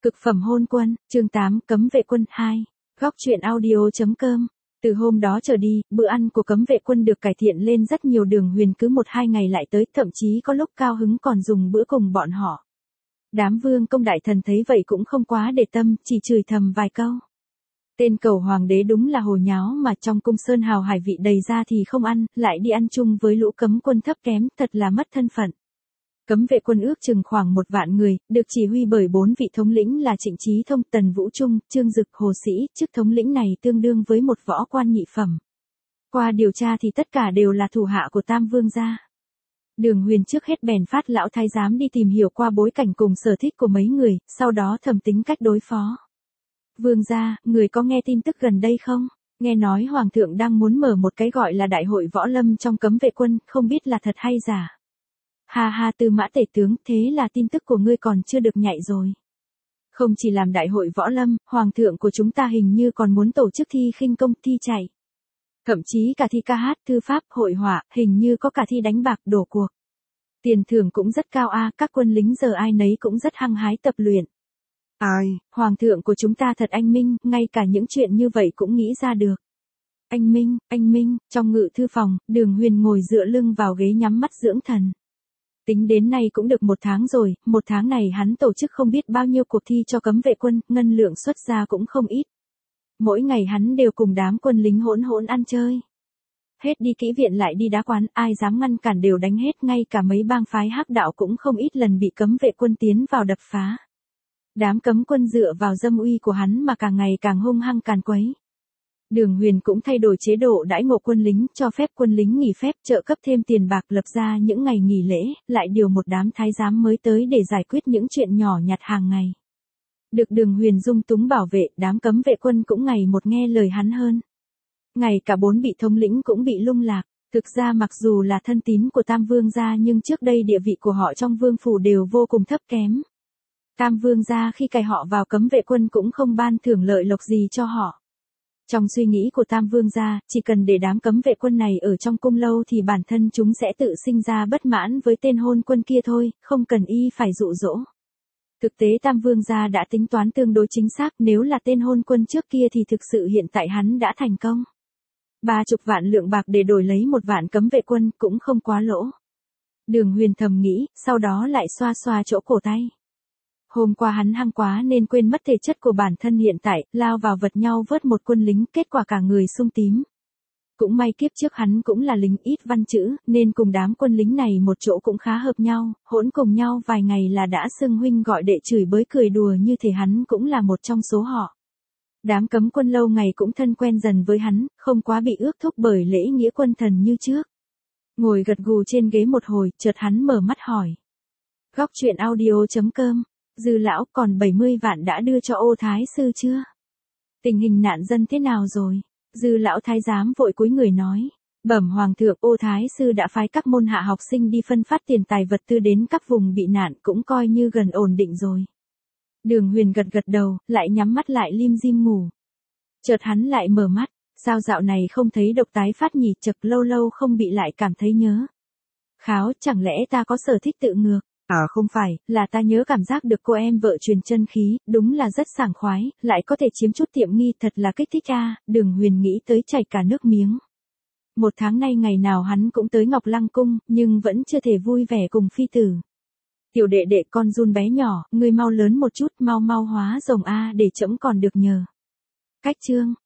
Cực phẩm hôn quân, chương 8, cấm vệ quân 2. Góc truyện audio.com. Từ hôm đó trở đi, bữa ăn của cấm vệ quân được cải thiện lên rất nhiều. Đường Huyền cứ 1-2 ngày lại tới, thậm chí có lúc cao hứng còn dùng bữa cùng bọn họ. Đám vương công đại thần thấy vậy cũng không quá để tâm, chỉ chửi thầm vài câu. Tên cầu hoàng đế đúng là hồ nháo, mà trong cung sơn hào hải vị đầy ra thì không ăn, lại đi ăn chung với lũ cấm quân thấp kém, thật là mất thân phận. Cấm vệ quân ước chừng khoảng 1 vạn người, được chỉ huy bởi 4 vị thống lĩnh là Trịnh Chí Thông, Tần Vũ Trung, Trương Dực, Hồ Sĩ. Chức thống lĩnh này tương đương với một võ quan nhị phẩm. Qua điều tra thì tất cả đều là thủ hạ của Tam Vương gia. Đường Huyền trước hết bèn phát lão thái giám đi tìm hiểu qua bối cảnh cùng sở thích của mấy người, sau đó thầm tính cách đối phó. Vương gia, người có nghe tin tức gần đây không? Nghe nói Hoàng thượng đang muốn mở một cái gọi là đại hội võ lâm trong cấm vệ quân, không biết là thật hay giả. Ha ha, Tư Mã tể tướng, thế là tin tức của ngươi còn chưa được nhạy rồi. Không chỉ làm đại hội võ lâm, Hoàng thượng của chúng ta hình như còn muốn tổ chức thi khinh công, thi chạy. Thậm chí cả thi ca hát, thư pháp, hội họa, hình như có cả thi đánh bạc, đổ cuộc. Tiền thưởng cũng rất cao a, các quân lính giờ ai nấy cũng rất hăng hái tập luyện. Ai, Hoàng thượng của chúng ta thật anh minh, ngay cả những chuyện như vậy cũng nghĩ ra được. Anh Minh, trong ngự thư phòng, Đường Huyền ngồi dựa lưng vào ghế nhắm mắt dưỡng thần. Tính đến nay cũng được 1 tháng rồi, 1 tháng này hắn tổ chức không biết bao nhiêu cuộc thi cho cấm vệ quân, ngân lượng xuất ra cũng không ít. Mỗi ngày hắn đều cùng đám quân lính hỗn ăn chơi. Hết đi kỹ viện lại đi đá quán, ai dám ngăn cản đều đánh hết, ngay cả mấy bang phái hắc đạo cũng không ít lần bị cấm vệ quân tiến vào đập phá. Đám cấm quân dựa vào dâm uy của hắn mà càng ngày càng hung hăng càn quấy. Đường Huyền cũng thay đổi chế độ đãi ngộ quân lính, cho phép quân lính nghỉ phép, trợ cấp thêm tiền bạc, lập ra những ngày nghỉ lễ, lại điều một đám thái giám mới tới để giải quyết những chuyện nhỏ nhặt hàng ngày. Được Đường Huyền dung túng bảo vệ, đám cấm vệ quân cũng ngày một nghe lời hắn hơn. Ngày cả 4 vị thống lĩnh cũng bị lung lạc. Thực ra mặc dù là thân tín của Tam Vương gia nhưng trước đây địa vị của họ trong vương phủ đều vô cùng thấp kém. Tam Vương gia khi cài họ vào cấm vệ quân cũng không ban thưởng lợi lộc gì cho họ. Trong suy nghĩ của Tam Vương gia, chỉ cần để đám cấm vệ quân này ở trong cung lâu thì bản thân chúng sẽ tự sinh ra bất mãn với tên hôn quân kia thôi, không cần y phải dụ dỗ. Thực tế Tam Vương gia đã tính toán tương đối chính xác, nếu là tên hôn quân trước kia thì thực sự hiện tại hắn đã thành công. 30 vạn lượng bạc để đổi lấy 1 vạn cấm vệ quân cũng không quá lỗ. Đường Huyền thầm nghĩ, sau đó lại xoa xoa chỗ cổ tay. Hôm qua hắn hăng quá nên quên mất thể chất của bản thân hiện tại, lao vào vật nhau vớt một quân lính, kết quả cả người sung tím. Cũng may kiếp trước hắn cũng là lính ít văn chữ, nên cùng đám quân lính này một chỗ cũng khá hợp nhau, hỗn cùng nhau vài ngày là đã xưng huynh gọi đệ, chửi bới cười đùa như thể hắn cũng là một trong số họ. Đám cấm quân lâu ngày cũng thân quen dần với hắn, không quá bị ước thúc bởi lễ nghĩa quân thần như trước. Ngồi gật gù trên ghế một hồi, chợt hắn mở mắt hỏi. Góc truyện audio.com. Dư lão, còn 70 vạn đã đưa cho Ô Thái Sư chưa? Tình hình nạn dân thế nào rồi? Dư lão thái giám vội cúi người nói. Bẩm Hoàng thượng, Ô Thái Sư đã phái các môn hạ học sinh đi phân phát tiền tài vật tư đến các vùng bị nạn, cũng coi như gần ổn định rồi. Đường Huyền gật đầu, lại nhắm mắt lại lim dim ngủ. Chợt hắn lại mở mắt, sao dạo này không thấy độc tái phát nhỉ, chật lâu lâu không bị lại cảm thấy nhớ. Kháo, chẳng lẽ ta có sở thích tự ngược? Không phải, là ta nhớ cảm giác được cô em vợ truyền chân khí, đúng là rất sảng khoái, lại có thể chiếm chút tiện nghi, thật là kích thích a. Đường Huyền nghĩ tới chảy cả nước miếng. 1 tháng nay ngày nào hắn cũng tới Ngọc Lăng cung, nhưng vẫn chưa thể vui vẻ cùng phi tử. Tiểu đệ đệ, con run bé nhỏ, ngươi mau lớn một chút, mau hóa rồng a để trẫm còn được nhờ. Cách chương.